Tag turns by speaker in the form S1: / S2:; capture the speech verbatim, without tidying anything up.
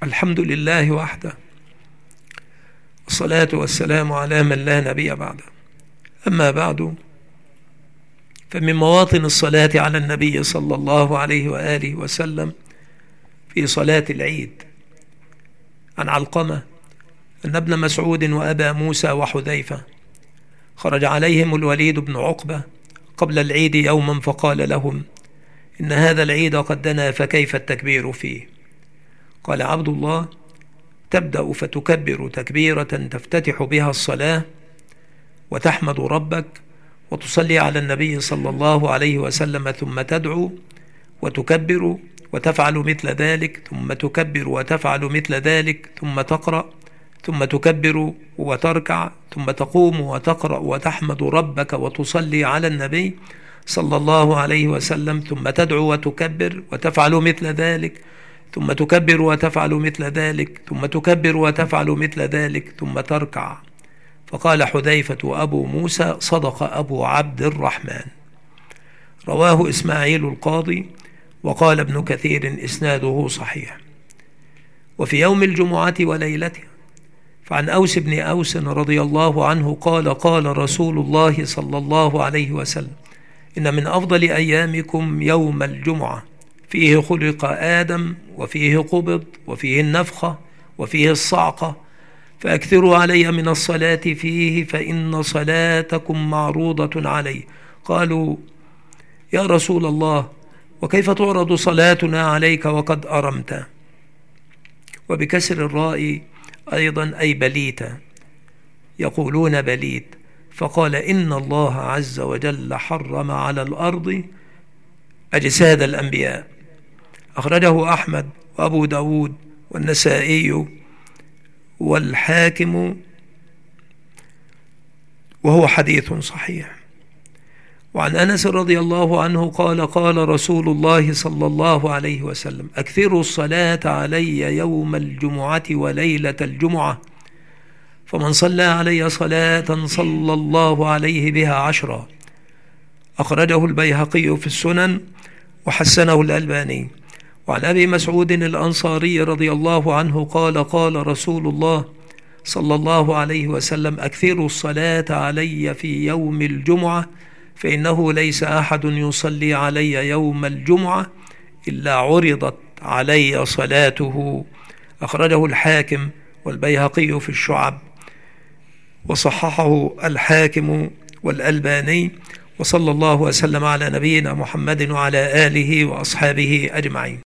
S1: الحمد لله وحده، والصلاة والسلام على من لا نبي بعده. أما بعد، فمن مواطن الصلاة على النبي صلى الله عليه وآله وسلم في صلاة العيد عن علقمة أن ابن مسعود وأبا موسى وحذيفة خرج عليهم الوليد بن عقبة قبل العيد يوما فقال لهم: إن هذا العيد قد دنا، فكيف التكبير فيه؟ قال عبد الله: تبدأ فتكبر تكبيرة تفتتح بها الصلاة، وتحمد ربك، وتصلي على النبي صلى الله عليه وسلم، ثم تدعو وتكبر وتفعل مثل ذلك، ثم تكبر وتفعل مثل ذلك، ثم تقرأ، ثم تكبر وتركع، ثم تقوم وتقرأ وتحمد ربك وتصلي على النبي صلى الله عليه وسلم، ثم تدعو وتكبر وتفعل مثل ذلك، ثم تكبر وتفعل مثل ذلك، ثم تكبر وتفعل مثل ذلك، ثم تركع. فقال حذيفة وأبو موسى: صدق أبو عبد الرحمن. رواه إسماعيل القاضي، وقال ابن كثير: إسناده صحيح. وفي يوم الجمعة وليلتها، فعن أوس بن أوس رضي الله عنه قال: قال رسول الله صلى الله عليه وسلم: إن من أفضل أيامكم يوم الجمعة، فيه خلق آدم، وفيه قبض، وفيه النفخة، وفيه الصعقة، فأكثروا علي من الصلاة فيه، فإن صلاتكم معروضة علي. قالوا: يا رسول الله، وكيف تعرض صلاتنا عليك وقد أرمت؟ وبكسر الراء أيضا أي بليتا، يقولون بليت. فقال: إن الله عز وجل حرم على الأرض أجساد الأنبياء. أخرجه أحمد وأبو داود والنسائي والحاكم، وهو حديث صحيح. وعن أنس رضي الله عنه قال: قال رسول الله صلى الله عليه وسلم: أكثروا الصلاة علي يوم الجمعة وليلة الجمعة، فمن صلى علي صلاة صلى الله عليه بها عشرا. أخرجه البيهقي في السنن وحسنه الألباني. وعن أبي مسعود الأنصاري رضي الله عنه قال: قال رسول الله صلى الله عليه وسلم: أكثروا الصلاة علي في يوم الجمعة، فإنه ليس أحد يصلي علي يوم الجمعة إلا عرضت علي صلاته. أخرجه الحاكم والبيهقي في الشعب، وصححه الحاكم والألباني. وصلى الله وسلم على نبينا محمد وعلى آله وأصحابه أجمعين.